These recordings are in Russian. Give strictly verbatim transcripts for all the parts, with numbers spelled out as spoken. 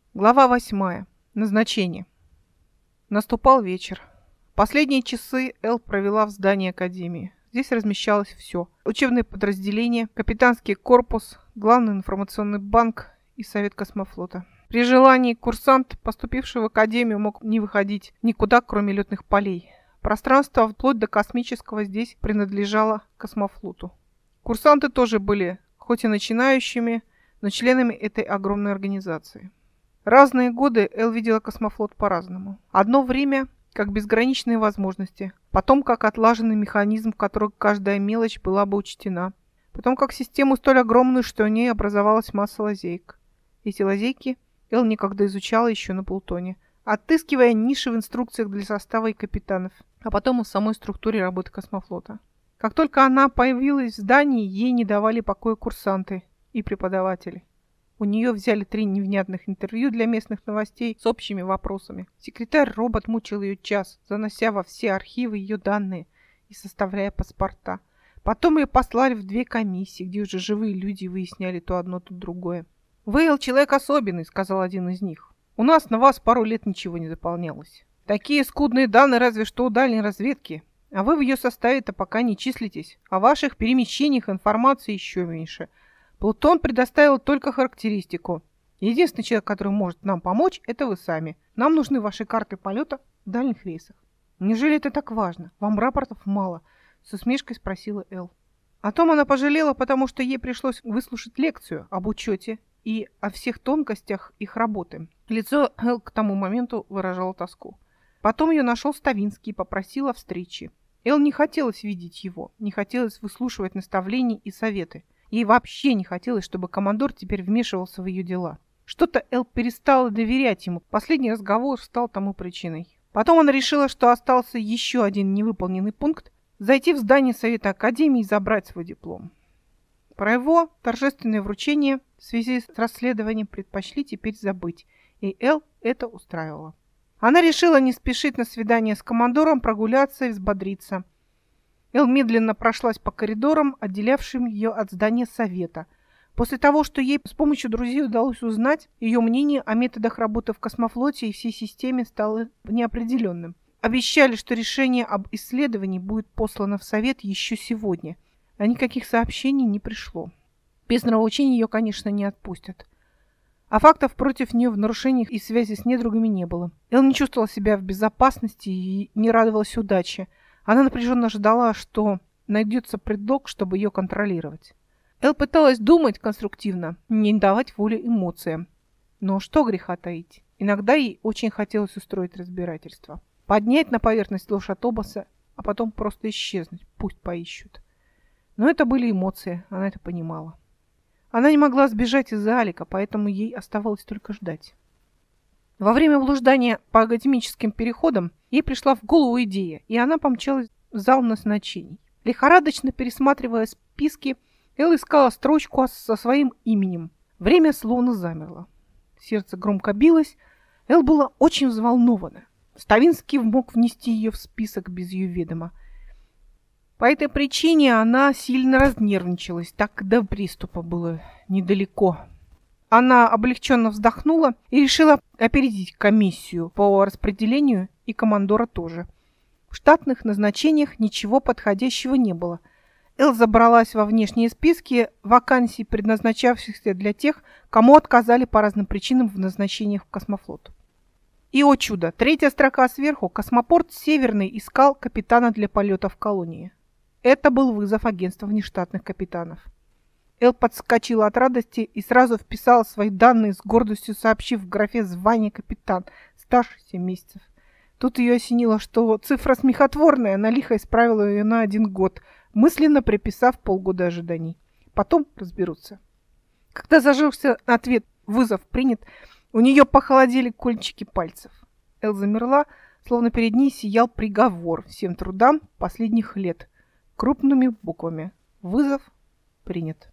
Глава восьмая. Назначение. Наступал вечер. Последние часы Эл провела в здании Академии. Здесь размещалось все. Учебные подразделения, капитанский корпус, главный информационный банк и совет космофлота. При желании курсант, поступивший в Академию, мог не выходить никуда, кроме летных полей. Пространство вплоть до космического здесь принадлежало космофлоту. Курсанты тоже были, хоть и начинающими, но членами этой огромной организации. Разные годы Эл видела космофлот по-разному. Одно время как безграничные возможности, потом как отлаженный механизм, в котором каждая мелочь была бы учтена, потом как систему столь огромную, что в ней образовалась масса лазеек. Эти лазейки Эл никогда изучала еще на Плутоне, отыскивая ниши в инструкциях для состава и капитанов, а потом и в самой структуре работы космофлота. Как только она появилась в здании, ей не давали покоя курсанты и преподаватели. У нее взяли три невнятных интервью для местных новостей с общими вопросами. Секретарь-робот мучил ее час, занося во все архивы ее данные и составляя паспорта. Потом ее послали в две комиссии, где уже живые люди выясняли то одно, то другое. «Вы, Эл, человек особенный», — сказал один из них. «У нас на вас пару лет ничего не заполнялось. Такие скудные данные разве что у дальней разведки. А вы в ее составе-то пока не числитесь. О ваших перемещениях информации еще меньше. Плутон предоставил только характеристику. Единственный человек, который может нам помочь, это вы сами. Нам нужны ваши карты полета в дальних рейсах». «Неужели это так важно? Вам рапортов мало?» — с усмешкой спросила Эл. О том она пожалела, потому что ей пришлось выслушать лекцию об учете и о всех тонкостях их работы. Лицо Эл к тому моменту выражало тоску. Потом ее нашел Ставинский и попросил о встрече. Эл не хотелось видеть его, не хотелось выслушивать наставления и советы. Ей вообще не хотелось, чтобы командор теперь вмешивался в ее дела. Что-то Эл перестала доверять ему. Последний разговор стал тому причиной. Потом она решила, что остался еще один невыполненный пункт – зайти в здание Совета Академии и забрать свой диплом. Про его торжественное вручение в связи с расследованием предпочли теперь забыть, и Эл это устраивало. Она решила не спешить на свидание с командором, прогуляться и взбодриться. Эл медленно прошлась по коридорам, отделявшим ее от здания совета. После того, что ей с помощью друзей удалось узнать, ее мнение о методах работы в космофлоте и всей системе стало неопределенным. Обещали, что решение об исследовании будет послано в совет еще сегодня, а никаких сообщений не пришло. Без нравоучений ее, конечно, не отпустят. А фактов против нее в нарушениях и связи с недругами не было. Эл не чувствовала себя в безопасности и не радовалась удаче. Она напряженно ждала, что найдется предлог, чтобы ее контролировать. Эл пыталась думать конструктивно, не давать волю эмоциям. Но что греха таить? Иногда ей очень хотелось устроить разбирательство. Поднять на поверхность ложь от Обоса, а потом просто исчезнуть. Пусть поищут. Но это были эмоции, она это понимала. Она не могла сбежать из-за Алика, поэтому ей оставалось только ждать. Во время блуждания по академическим переходам ей пришла в голову идея, и она помчалась в зал назначений. Лихорадочно пересматривая списки, Эл искала строчку со своим именем. Время словно замерло. Сердце громко билось. Эл была очень взволнована. Ставинский мог внести ее в список без ее ведома. По этой причине она сильно разнервничалась, так до приступа было недалеко. Она облегченно вздохнула и решила опередить комиссию по распределению и командора тоже. В штатных назначениях ничего подходящего не было. Эл забралась во внешние списки вакансий, предназначавшихся для тех, кому отказали по разным причинам в назначениях в космофлот. И, о чудо, третья строка сверху, космопорт Северный искал капитана для полета в колонии. Это был вызов агентства внештатных капитанов. Эл подскочила от радости и сразу вписала свои данные, с гордостью сообщив в графе «Звание капитан», старше семь месяцев. Тут ее осенило, что цифра смехотворная, она лихо исправила ее на один год, мысленно приписав полгода ожиданий. Потом разберутся. Когда зажегся ответ «Вызов принят», у нее похолодели кончики пальцев. Эл замерла, словно перед ней сиял приговор всем трудам последних лет. Крупными буквами. «Вызов принят».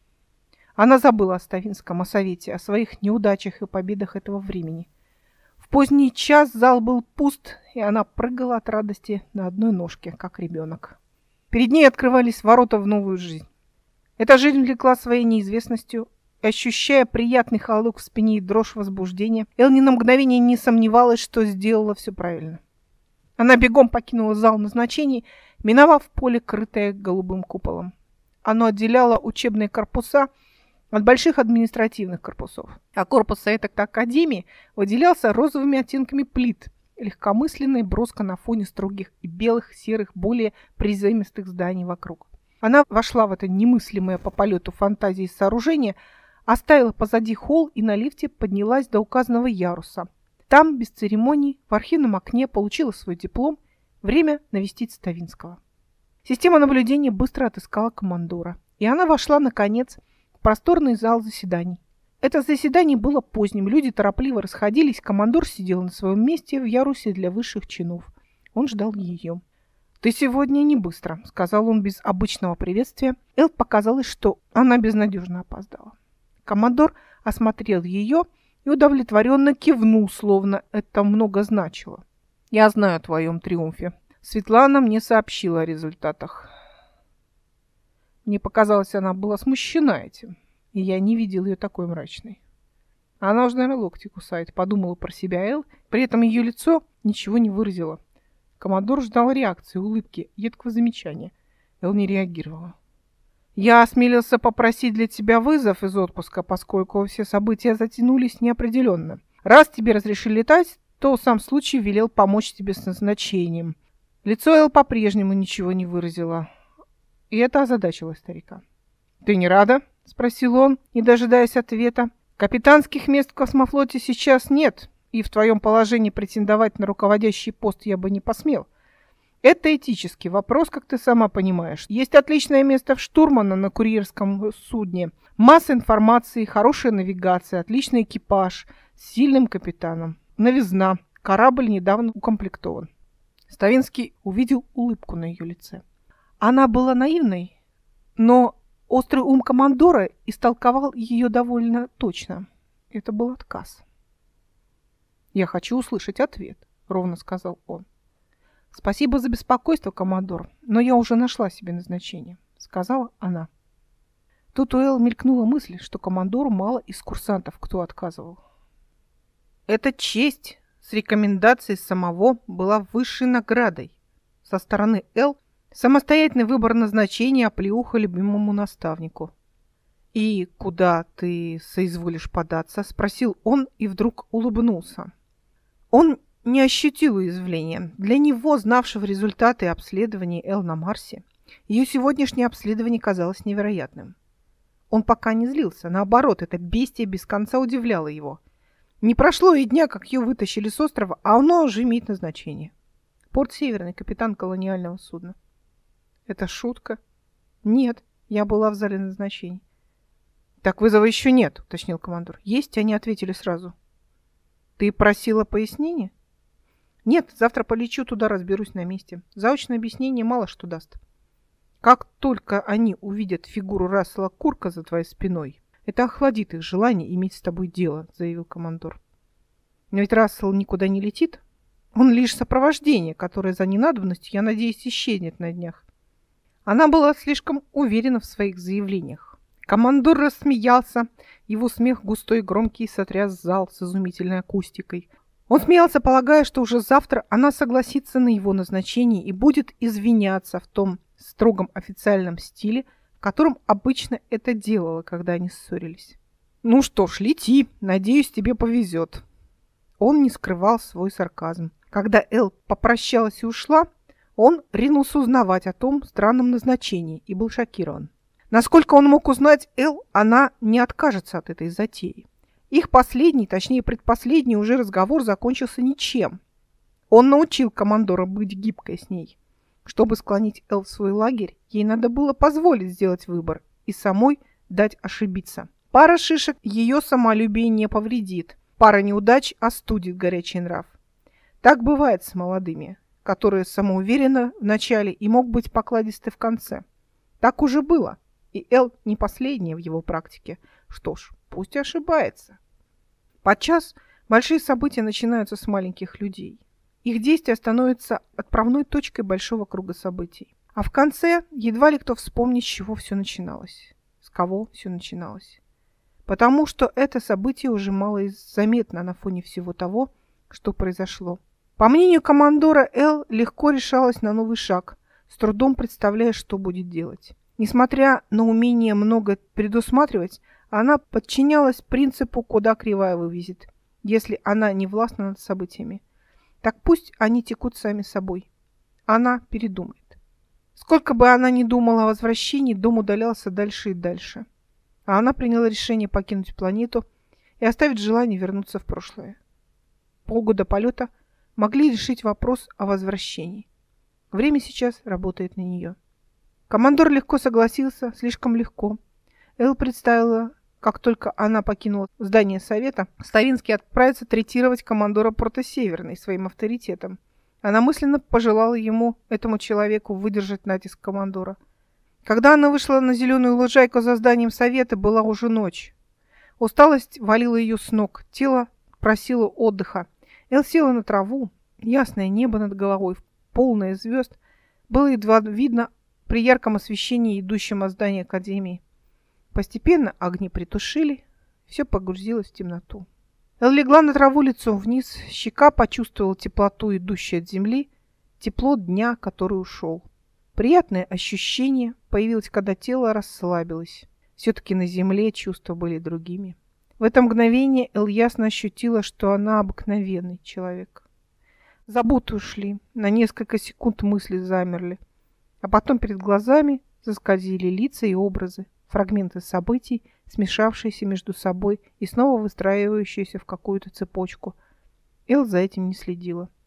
Она забыла о Ставинском, о совете, о своих неудачах и победах этого времени. В поздний час зал был пуст, и она прыгала от радости на одной ножке, как ребенок. Перед ней открывались ворота в новую жизнь. Эта жизнь влекла своей неизвестностью, и ощущая приятный холодок в спине и дрожь возбуждения, Эл ни на мгновение не сомневалась, что сделала все правильно. Она бегом покинула зал назначений, миновав поле, крытое голубым куполом. Оно отделяло учебные корпуса от больших административных корпусов, а корпус Совета Академии выделялся розовыми оттенками плит, легкомысленно и броско на фоне строгих и белых, серых, более приземистых зданий вокруг. Она вошла в это немыслимое по полету фантазии сооружение, оставила позади холл и на лифте поднялась до указанного яруса. Там, без церемоний, в архивном окне получила свой диплом. Время навестить Ставинского. Система наблюдения быстро отыскала командора, и она вошла, наконец, в просторный зал заседаний. Это заседание было поздним, люди торопливо расходились, командор сидел на своем месте в ярусе для высших чинов. Он ждал ее. «Ты сегодня не быстро», — сказал он без обычного приветствия. Эл показалось, что она безнадежно опоздала. Командор осмотрел ее и удовлетворенно кивнул, словно это много значило. «Я знаю о твоем триумфе. Светлана мне сообщила о результатах». Мне показалось, она была смущена этим, и я не видел ее такой мрачной. Она уже, наверное, локти кусает, подумала про себя Эл, при этом ее лицо ничего не выразило. Командор ждал реакции, улыбки, едкого замечания. Эл не реагировала. «Я осмелился попросить для тебя вызов из отпуска, поскольку все события затянулись неопределенно. Раз тебе разрешили летать, то сам случай велел помочь тебе с назначением». Лицо Эл по-прежнему ничего не выразило, и это озадачило старика. «Ты не рада?» — спросил он, не дожидаясь ответа. «Капитанских мест в космофлоте сейчас нет, и в твоем положении претендовать на руководящий пост я бы не посмел. Это этический вопрос, как ты сама понимаешь. Есть отличное место в штурмана на курьерском судне. Масса информации, хорошая навигация, отличный экипаж, с сильным капитаном. Новизна. Корабль недавно укомплектован». Ставинский увидел улыбку на ее лице. Она была наивной, но острый ум командора истолковал ее довольно точно. Это был отказ. «Я хочу услышать ответ», — ровно сказал он. «Спасибо за беспокойство, командор, но я уже нашла себе назначение», — сказала она. Тут у Эл мелькнула мысль, что командору мало из курсантов, кто отказывал. Эта честь с рекомендацией самого была высшей наградой. Со стороны Эл самостоятельный выбор назначения, оплеуха любимому наставнику. «И куда ты соизволишь податься?» — спросил он и вдруг улыбнулся. Он не ощутил уязвления. Для него, знавшего результаты обследований Эл на Марсе, ее сегодняшнее обследование казалось невероятным. Он пока не злился, наоборот, это бестие без конца удивляло его. Не прошло и дня, как ее вытащили с острова, а оно уже имеет назначение. Порт Северный, капитан колониального судна. Это шутка? Нет, я была в зале назначений. Так вызова еще нет, уточнил командор. Есть, они ответили сразу. Ты просила пояснения? Нет, завтра полечу туда, разберусь на месте. Заочное объяснение мало что даст. Как только они увидят фигуру Рассела Курка за твоей спиной, это охладит их желание иметь с тобой дело, заявил командор. Но ведь Рассел никуда не летит. Он лишь сопровождение, которое за ненадобностью, я надеюсь, исчезнет на днях. Она была слишком уверена в своих заявлениях. Командор рассмеялся. Его смех густой и громкий сотряс зал с изумительной акустикой. Он смеялся, полагая, что уже завтра она согласится на его назначение и будет извиняться в том строгом официальном стиле, в котором обычно это делала, когда они ссорились. «Ну что ж, лети. Надеюсь, тебе повезет». Он не скрывал свой сарказм. Когда Эл попрощалась и ушла, он ринулся узнавать о том странном назначении и был шокирован. Насколько он мог узнать Эл, она не откажется от этой затеи. Их последний, точнее предпоследний уже разговор закончился ничем. Он научил командора быть гибкой с ней. Чтобы склонить Эл в свой лагерь, ей надо было позволить сделать выбор и самой дать ошибиться. Пара шишек ее самолюбие не повредит, пара неудач остудит горячий нрав. Так бывает с молодыми, которые самоуверены в начале и могут быть покладисты в конце. Так уже было, и Эл не последняя в его практике. Что ж, пусть ошибается. Подчас большие события начинаются с маленьких людей. Их действия становятся отправной точкой большого круга событий. А в конце едва ли кто вспомнит, с чего все начиналось. С кого все начиналось. потому что это событие уже мало заметно на фоне всего того, что произошло. По мнению командора, Эл легко решалась на новый шаг, с трудом представляя, что будет делать. Несмотря на умение много предусматривать, она подчинялась принципу «куда кривая вывезет», если она не властна над событиями. Так пусть они текут сами собой. Она передумает. Сколько бы она ни думала о возвращении, дом удалялся дальше и дальше. А она приняла решение покинуть планету и оставить желание вернуться в прошлое. Полгода полета могли решить вопрос о возвращении. Время сейчас работает на нее. Командор легко согласился, слишком легко. Эл представила, как только она покинула здание совета, Ставинский отправится третировать командора порта Северный своим авторитетом. Она мысленно пожелала ему, этому человеку, выдержать натиск командора. Когда она вышла на зеленую лужайку за зданием совета, была уже ночь. Усталость валила ее с ног, тело просило отдыха. Эл села на траву, ясное небо над головой, полное звезд, было едва видно при ярком освещении, идущем от здания академии. Постепенно огни притушили, все погрузилось в темноту. Эл легла на траву лицом вниз, щека почувствовала теплоту, идущую от земли, тепло дня, который ушел. Приятное ощущение появилось, когда тело расслабилось. Все-таки на земле чувства были другими. В это мгновение Эл ясно ощутила, что она обыкновенный человек. Заботы ушли, на несколько секунд мысли замерли, а потом перед глазами заскользили лица и образы, фрагменты событий, смешавшиеся между собой и снова выстраивающиеся в какую-то цепочку. Эл за этим не следила.